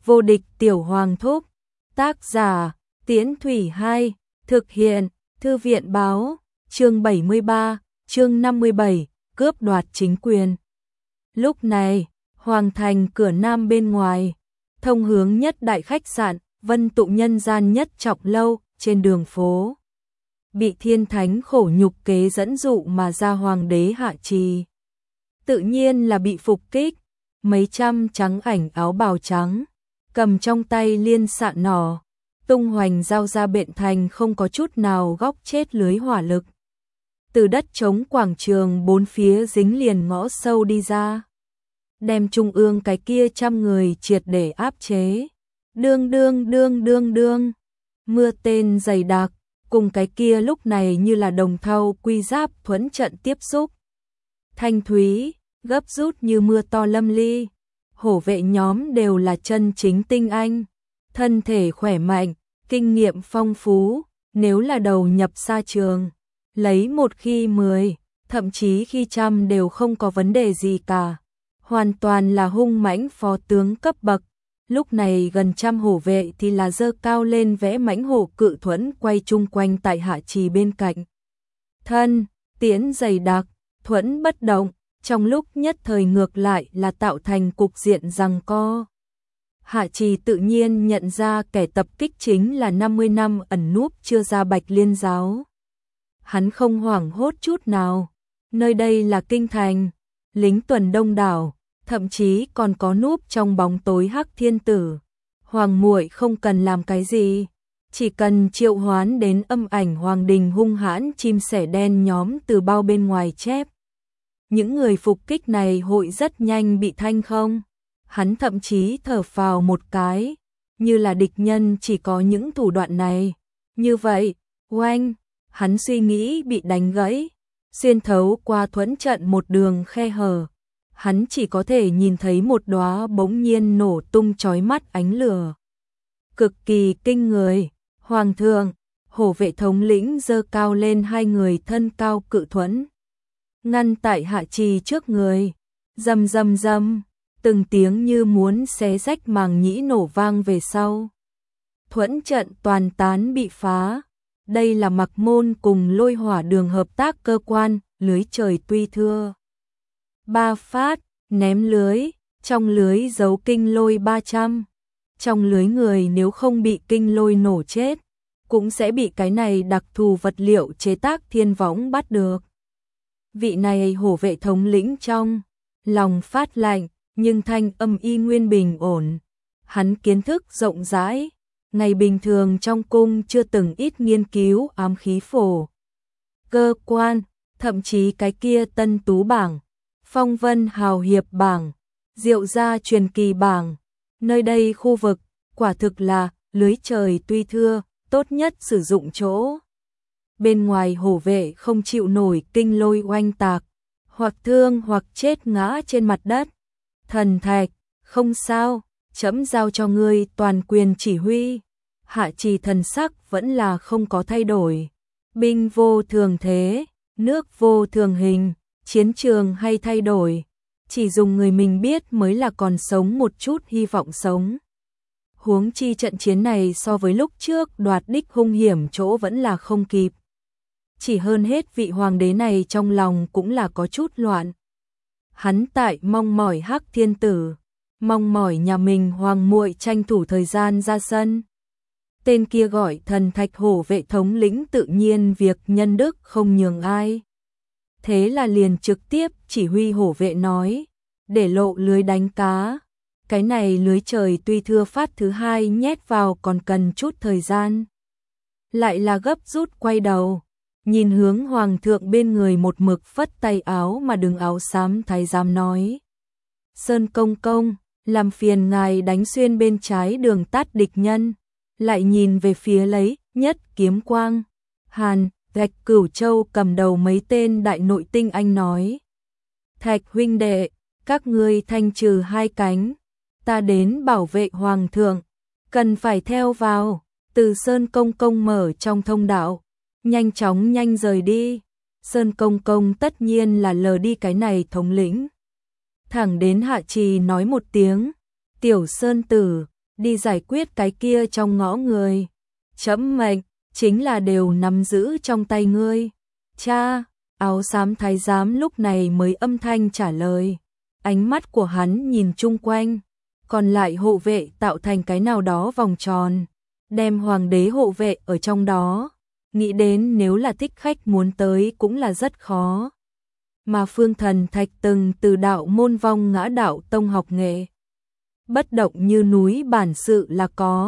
Vô địch tiểu hoàng thúc. Tác giả, Tiễn Thủy 2, thực hiện, Thư viện báo, chương 73, chương 57, cướp đoạt chính quyền. Lúc này, Hoàng thành cửa nam bên ngoài, thông hướng nhất đại khách sạn, Vân Tụng nhân gian nhất trọng lâu, trên đường phố. Bị thiên thánh khổ nhục kế dẫn dụ mà ra hoàng đế hạ trì. Tự nhiên là bị phục kích, mấy trăm trắng ảnh áo bào trắng, cầm trong tay liên xạ nỏ, tung hoành giao ra bện thành không có chút nào góc chết lưới hỏa lực. Từ đất trống quảng trường bốn phía dính liền ngõ sâu đi ra, đem trung ương cái kia trăm người triệt để áp chế. Đương đương đương đương đương, mưa tên dày đặc, cùng cái kia lúc này như là đồng thau quy giáp thuẫn trận tiếp xúc. Thanh thúy, gấp rút như mưa to lâm ly. Hổ vệ nhóm đều là chân chính tinh anh, thân thể khỏe mạnh, kinh nghiệm phong phú, nếu là đầu nhập xa trường, lấy một khi 10, thậm chí khi trăm đều không có vấn đề gì cả. Hoàn toàn là hung mãnh phó tướng cấp bậc. Lúc này gần trăm hổ vệ thì là giơ cao lên vẽ mãnh hổ cự thuẫn quay chung quanh tại hạ trì bên cạnh. Thân, tiễn dày đặc, thuẫn bất động, trong lúc nhất thời ngược lại là tạo thành cục diện giằng co. Hạ trì tự nhiên nhận ra kẻ tập kích chính là 50 năm ẩn núp chưa ra Bạch Liên giáo. Hắn không hoảng hốt chút nào, nơi đây là kinh thành, lính tuần đông đảo, thậm chí còn có núp trong bóng tối Hắc Thiên Tử. Hoàng muội không cần làm cái gì, chỉ cần triệu hoán đến âm ảnh hoàng đình hung hãn chim sẻ đen nhóm từ bao bên ngoài chép. Những người phục kích này hội rất nhanh bị thanh không. Hắn thậm chí thở phào một cái, như là địch nhân chỉ có những thủ đoạn này. Như vậy, oanh, hắn suy nghĩ bị đánh gãy, xuyên thấu qua thuẫn trận một đường khe hở. Hắn chỉ có thể nhìn thấy một đóa bỗng nhiên nổ tung chói mắt ánh lửa. Cực kỳ kinh người, hoàng thượng, hổ vệ thống lĩnh giơ cao lên hai người thân cao cự thuẫn. Ngăn tại hạ trì trước người, rầm rầm rầm, từng tiếng như muốn xé rách màng nhĩ nổ vang về sau. Thuẫn trận toàn tán bị phá, đây là Mặc Môn cùng Lôi Hỏa Đường hợp tác cơ quan, lưới trời tuy thưa. 3 phát, ném lưới, trong lưới giấu kinh lôi 300. Trong lưới người nếu không bị kinh lôi nổ chết, cũng sẽ bị cái này đặc thù vật liệu chế tác thiên võng bắt được. Vị này hổ vệ thống lĩnh trong lòng phát lạnh, nhưng thanh âm y nguyên bình ổn. Hắn kiến thức rộng rãi, ngày bình thường trong cung chưa từng ít nghiên cứu ám khí phổ. Cơ quan, thậm chí cái kia Tân Tú bảng, Phong Vân Hào Hiệp bảng, Diệu Gia truyền kỳ bảng. Nơi đây khu vực, quả thực là lưới trời tuy thưa, tốt nhất sử dụng chỗ. Bên ngoài hổ vệ không chịu nổi kinh lôi oanh tạc, hoặc thương hoặc chết ngã trên mặt đất. Thần Thạch, không sao, trẫm giao cho ngươi toàn quyền chỉ huy. Hạ trì thần sắc vẫn là không có thay đổi. Binh vô thường thế, nước vô thường hình, chiến trường hay thay đổi, chỉ dùng người mình biết mới là còn sống một chút hy vọng sống. Huống chi trận chiến này so với lúc trước đoạt đích hung hiểm chỗ vẫn là không kịp. Chỉ hơn hết vị hoàng đế này trong lòng cũng là có chút loạn. Hắn tại mong mỏi Hắc Thiên Tử, mong mỏi nhà mình hoàng muội tranh thủ thời gian ra sân. Tên kia gọi Thần Thạch hổ vệ thống lĩnh tự nhiên việc nhân đức không nhường ai. Thế là liền trực tiếp chỉ huy hổ vệ nói, để lộ lưới đánh cá. Cái này lưới trời tuy thưa phát thứ hai nhét vào còn cần chút thời gian. Lại là gấp rút quay đầu, nhìn hướng hoàng thượng bên người một mực phất tay áo mà đứng áo xám thái giám nói. Sơn công công, làm phiền ngài đánh xuyên bên trái đường tát địch nhân. Lại nhìn về phía lấy nhất kiếm quang. Hàn, Thạch Cửu Châu cầm đầu mấy tên đại nội tinh anh nói. Thạch huynh đệ, các ngươi thanh trừ hai cánh. Ta đến bảo vệ hoàng thượng, cần phải theo vào. Từ Sơn công công mở trong thông đạo, nhanh chóng nhanh rời đi. Sơn công công tất nhiên là lờ đi cái này thống lĩnh. Thẳng đến hạ trì nói một tiếng, tiểu Sơn tử, đi giải quyết cái kia trong ngõ người. Trẫm mệnh, chính là đều nắm giữ trong tay ngươi. Cha, áo xám thái giám lúc này mới âm thanh trả lời. Ánh mắt của hắn nhìn chung quanh, còn lại hộ vệ tạo thành cái nào đó vòng tròn, đem hoàng đế hộ vệ ở trong đó. Nghĩ đến nếu là thích khách muốn tới cũng là rất khó. Mà Phương Thần Thạch từng từ đạo môn vong ngã đạo tông học nghệ. Bất động như núi bản sự là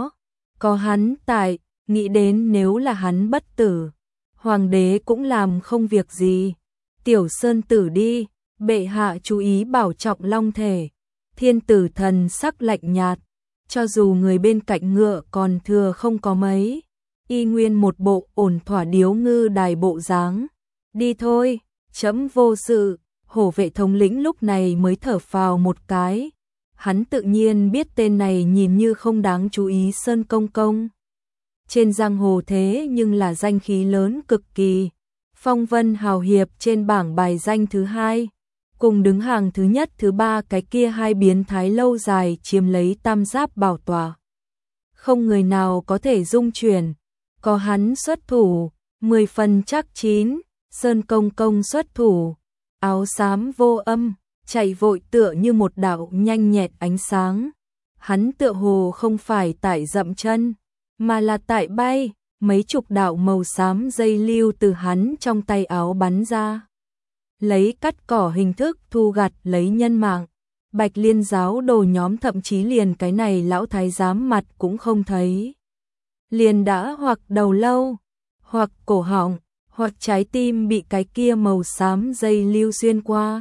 có hắn tại, nghĩ đến nếu là hắn bất tử, hoàng đế cũng làm không việc gì. Tiểu Sơn tử đi, bệ hạ chú ý bảo trọng long thể. Thiên tử thần sắc lạnh nhạt, cho dù người bên cạnh ngựa còn thừa không có mấy, y nguyên một bộ ổn thỏa điếu ngư đài bộ dáng. Đi thôi, trẫm vô sự. Hổ vệ thống lĩnh lúc này mới thở phào một cái. Hắn tự nhiên biết tên này nhìn như không đáng chú ý Sơn Công Công. Trên giang hồ thế nhưng là danh khí lớn cực kỳ. Phong vân hào hiệp trên bảng bài danh thứ 2. Cùng đứng hàng thứ nhất thứ 3 cái kia hai biến thái lâu dài chiếm lấy tam giáp bảo tòa. Không người nào có thể dung chuyển. Có hắn xuất thủ, 10 phần chắc chín. Sơn Công Công xuất thủ, áo xám vô âm, chạy vội tựa như một đạo nhanh nhẹn ánh sáng. Hắn tựa hồ không phải tại dậm chân, mà là tại bay, mấy chục đạo màu xám dây lưu từ hắn trong tay áo bắn ra. Lấy cắt cỏ hình thức thu gặt lấy nhân mạng. Bạch Liên giáo đồ nhóm thậm chí liền cái này lão thái giám mặt cũng không thấy. Liền đã hoặc đầu lâu, hoặc cổ họng, hoặc trái tim bị cái kia màu xám dây lưu xuyên qua.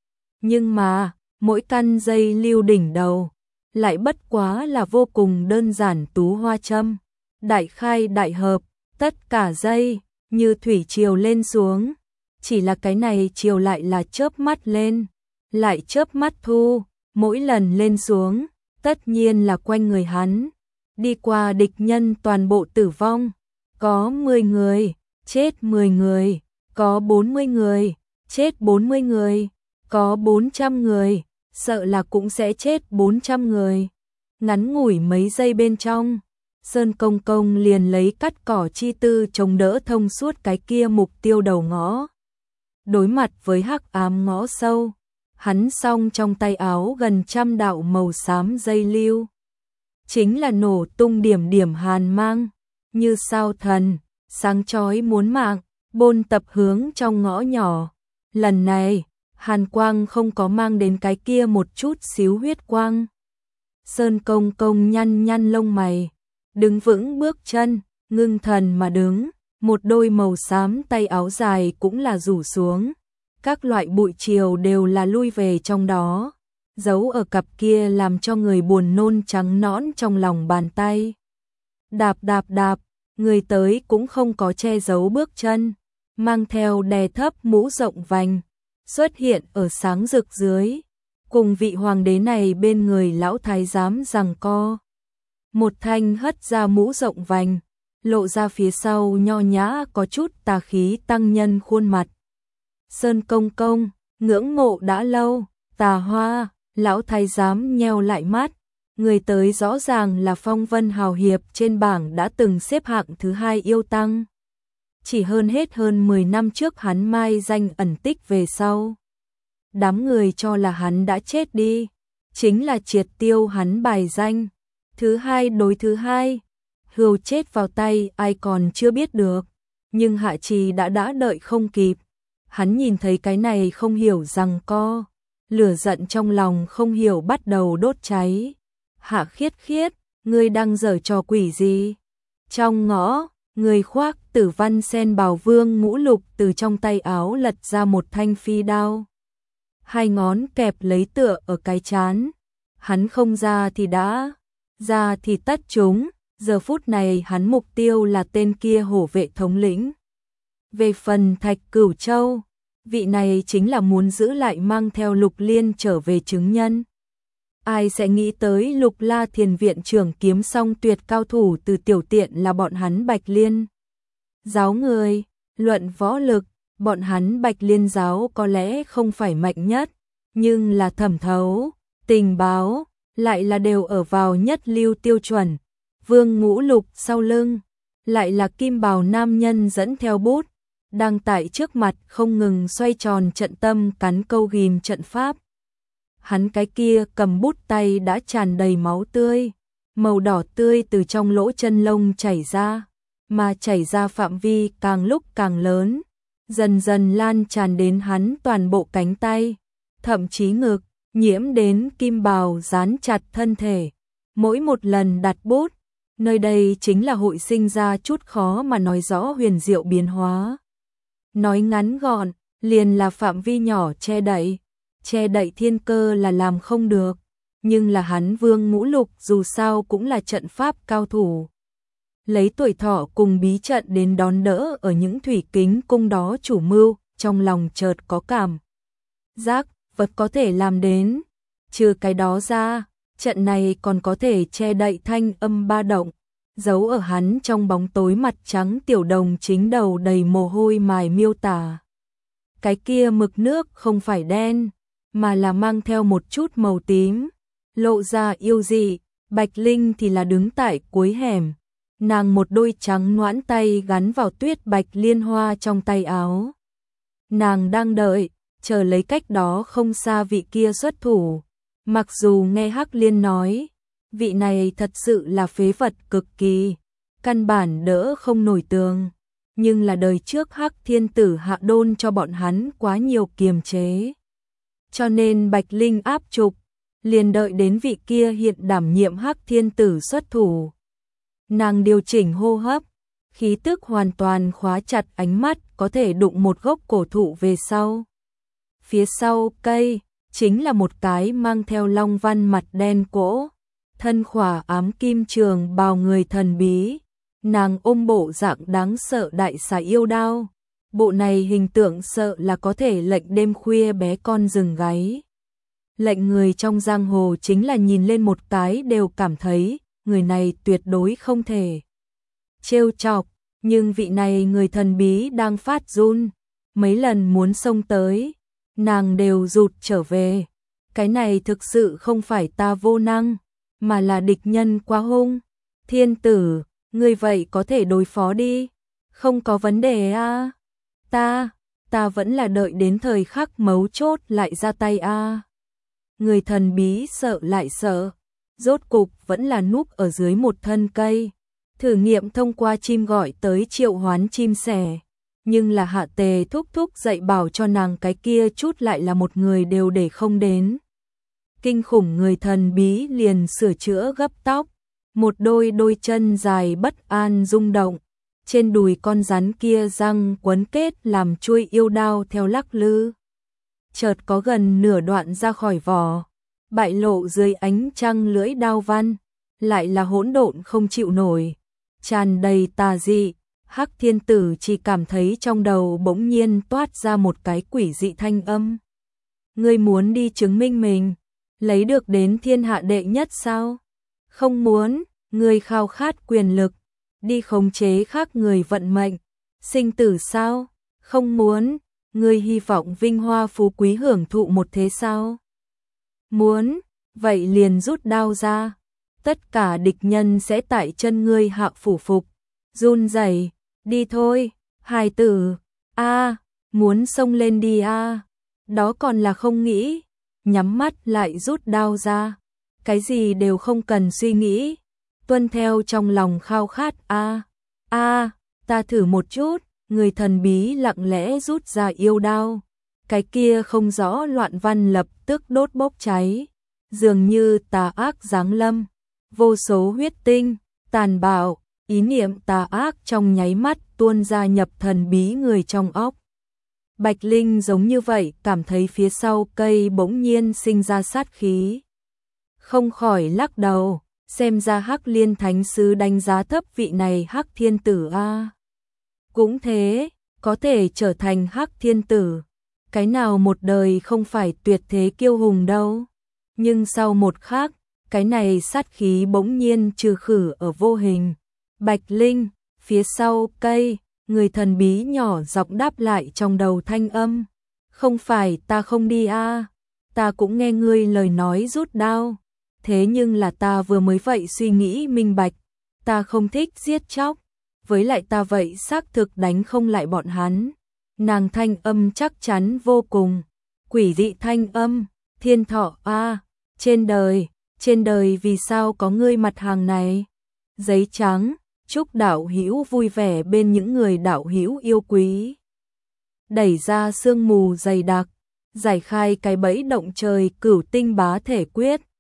Nhưng mà, mỗi căn dây lưu đỉnh đầu, lại bất quá là vô cùng đơn giản tú hoa châm. Đại khai đại hợp, tất cả dây, như thủy triều lên xuống. Chỉ là cái này triều lại là chớp mắt lên, lại chớp mắt thu, mỗi lần lên xuống, tất nhiên là quanh người hắn. Đi qua địch nhân toàn bộ tử vong, có 10 người. Chết 10 người, có 40 người, chết 40 người, có 400 người, sợ là cũng sẽ chết 400 người. Ngắn ngủi mấy giây bên trong, Sơn Công Công liền lấy cắt cỏ chi tư chống đỡ thông suốt cái kia mục tiêu đầu ngõ. Đối mặt với hắc ám ngõ sâu, hắn song trong tay áo gần 100 đạo màu xám dây lưu. Chính là nổ tung điểm điểm hàn mang, như sao thần. Sáng chói muốn mạng, bôn tập hướng trong ngõ nhỏ. Lần này, hàn quang không có mang đến cái kia một chút xíu huyết quang. Sơn Công Công nhăn nhăn lông mày, đứng vững bước chân, ngưng thần mà đứng, một đôi màu xám tay áo dài cũng là rủ xuống. Các loại bụi triều đều là lui về trong đó, giấu ở cặp kia làm cho người buồn nôn trắng nõn trong lòng bàn tay. Đạp đạp đạp. Người tới cũng không có che giấu bước chân, mang theo đè thấp mũ rộng vành, xuất hiện ở sáng rực dưới, cùng vị hoàng đế này bên người lão thái giám giằng co. Một thanh hất ra mũ rộng vành, lộ ra phía sau nho nhã có chút tà khí tăng nhân khuôn mặt. Sơn Công Công, ngưỡng mộ đã lâu, Tà Hoa, lão thái giám nheo lại mắt. Người tới rõ ràng là phong vân hào hiệp trên bảng đã từng xếp hạng thứ 2 yêu tăng. Chỉ hơn 10 năm trước hắn mai danh ẩn tích về sau. Đám người cho là hắn đã chết đi, chính là triệt tiêu hắn bài danh. Thứ 2 đối thứ 2, hươu chết vào tay ai còn chưa biết được, nhưng Hạ Trì đã đợi không kịp. Hắn nhìn thấy cái này không hiểu rằng co, lửa giận trong lòng không hiểu bắt đầu đốt cháy. Hạ Khiết Khiết, ngươi đang giở trò quỷ gì? Trong ngõ, người khoác Tử Văn Sen bào vương mũ lục từ trong tay áo lật ra một thanh phi đao. Hai ngón kẹp lấy tựa ở cái trán. Hắn không ra thì đã, ra thì tất chúng. Giờ phút này hắn mục tiêu là tên kia hổ vệ thống lĩnh. Về phần Thạch Cửu Châu, vị này chính là muốn giữ lại mang theo Lục Liên trở về chứng nhân. Ai sẽ nghĩ tới Lục La Thiền viện trưởng kiếm song tuyệt cao thủ từ tiểu tiện là bọn hắn Bạch Liên giáo người, luận võ lực, bọn hắn Bạch Liên giáo có lẽ không phải mạnh nhất, nhưng là thẩm thấu, tình báo, lại là đều ở vào nhất lưu tiêu chuẩn. Vương Ngũ Lục sau lưng, lại là kim bào nam nhân dẫn theo bút, đang tại trước mặt không ngừng xoay tròn trận tâm cắn câu ghim trận pháp. Hắn cái kia cầm bút tay đã tràn đầy máu tươi, màu đỏ tươi từ trong lỗ chân lông chảy ra, mà chảy ra phạm vi càng lúc càng lớn, dần dần lan tràn đến hắn toàn bộ cánh tay, thậm chí ngực, nhiễm đến kim bào dán chặt thân thể. Mỗi một lần đặt bút, nơi đây chính là hội sinh ra chút khó mà nói rõ huyền diệu biến hóa. Nói ngắn gọn, liền là phạm vi nhỏ che đậy thiên cơ là làm không được, nhưng là hắn Vương Ngũ Lục dù sao cũng là trận pháp cao thủ. Lấy tuổi thọ cùng bí trận đến đón đỡ ở những thủy kính cung đó chủ mưu, trong lòng chợt có cảm giác vật có thể làm đến. Trừ cái đó ra, trận này còn có thể che đậy thanh âm ba động, giấu ở hắn trong bóng tối mặt trắng tiểu đồng chính đầu đầy mồ hôi mài miêu tả. Cái kia mực nước không phải đen, mà là mang theo một chút màu tím, lộ ra yêu dị. Bạch Linh thì là đứng tại cuối hẻm, nàng một đôi trắng nõn tay gắn vào tuyết bạch liên hoa trong tay áo. Nàng đang đợi, chờ lấy cách đó không xa vị kia xuất thủ. Mặc dù nghe Hắc Liên nói, vị này thật sự là phế vật cực kỳ, căn bản đỡ không nổi tường, nhưng là đời trước Hắc Thiên Tử hạ đôn cho bọn hắn quá nhiều kiềm chế. Cho nên Bạch Linh áp trục, liền đợi đến vị kia hiện đảm nhiệm Hắc Thiên Tử xuất thủ. Nàng điều chỉnh hô hấp, khí tức hoàn toàn khóa chặt ánh mắt có thể đụng một gốc cổ thụ về sau. Phía sau cây, chính là một cái mang theo long văn mặt đen cỗ, thân khỏa ám kim trường bào người thần bí. Nàng ôm bộ dạng đáng sợ đại xà yêu đao. Bộ này hình tượng sợ là có thể lệnh đêm khuya bé con rừng gáy. Lệnh người trong giang hồ chính là nhìn lên một cái đều cảm thấy người này tuyệt đối không thể trêu chọc, nhưng vị này người thần bí đang phát run, mấy lần muốn xông tới, nàng đều rụt trở về. Cái này thực sự không phải ta vô năng, mà là địch nhân quá hung. Thiên Tử, ngươi vậy có thể đối phó đi, không có vấn đề a. Ta vẫn là đợi đến thời khắc mấu chốt lại ra tay a. Người thần bí sợ lại sợ, rốt cục vẫn là núp ở dưới một thân cây, thử nghiệm thông qua chim gọi tới triệu hoán chim sẻ, nhưng là Hạ Tề thúc thúc dạy bảo cho nàng cái kia chút lại là một người đều để không đến. Kinh khủng người thần bí liền sửa chữa gấp tóc, một đôi chân dài bất an rung động, trên đùi con rắn kia răng quấn kết làm chuôi yêu đao theo lắc lư. Chợt có gần nửa đoạn ra khỏi vỏ, bại lộ dưới ánh trăng lưỡi đao văn, lại là hỗn độn không chịu nổi, tràn đầy tà dị. Hắc Thiên Tử chỉ cảm thấy trong đầu bỗng nhiên toát ra một cái quỷ dị thanh âm. Ngươi muốn đi chứng minh mình, lấy được đến thiên hạ đệ nhất sao? Không muốn, ngươi khao khát quyền lực, đi khống chế khác người vận mệnh, sinh tử sao? Không muốn, ngươi hy vọng vinh hoa phú quý hưởng thụ một thế sao? Muốn, vậy liền rút đao ra, tất cả địch nhân sẽ tại chân ngươi hạ phủ phục, run rẩy. Đi thôi, hài tử, muốn xông lên đi đó còn là không nghĩ, nhắm mắt lại rút đao ra, cái gì đều không cần suy nghĩ, tuân theo trong lòng khao khát ta thử một chút. Người thần bí lặng lẽ rút ra yêu đao, cái kia không rõ loạn văn lập tức đốt bốc cháy, dường như tà ác giáng lâm, vô số huyết tinh, tàn bạo, ý niệm tà ác trong nháy mắt tuôn ra nhập thần bí người trong óc. Bạch Linh giống như vậy cảm thấy phía sau cây bỗng nhiên sinh ra sát khí, không khỏi lắc đầu, xem ra Hắc Liên Thánh Sứ đánh giá thấp vị này Hắc Thiên Tử a. Cũng thế, có thể trở thành Hắc Thiên Tử, cái nào một đời không phải tuyệt thế kiêu hùng đâu. Nhưng sau một khắc, cái này sát khí bỗng nhiên trừ khử ở vô hình. Bạch Linh, phía sau cây, người thần bí nhỏ giọng đáp lại trong đầu thanh âm. Không phải ta không đi ta cũng nghe ngươi lời nói rút đao. thế nhưng là ta vừa mới vậy suy nghĩ minh bạch, ta không thích giết chóc, với lại ta vậy xác thực đánh không lại bọn hắn. Nàng thanh âm chắc chắn vô cùng, quỷ dị thanh âm, Thiên Thọ a, trên đời vì sao có ngươi mặt hàng này? Giấy trắng, chúc đạo hữu vui vẻ bên những người đạo hữu yêu quý. Đẩy ra sương mù dày đặc, giải khai cái bẫy động trời Cửu Tinh Bá Thể Quyết.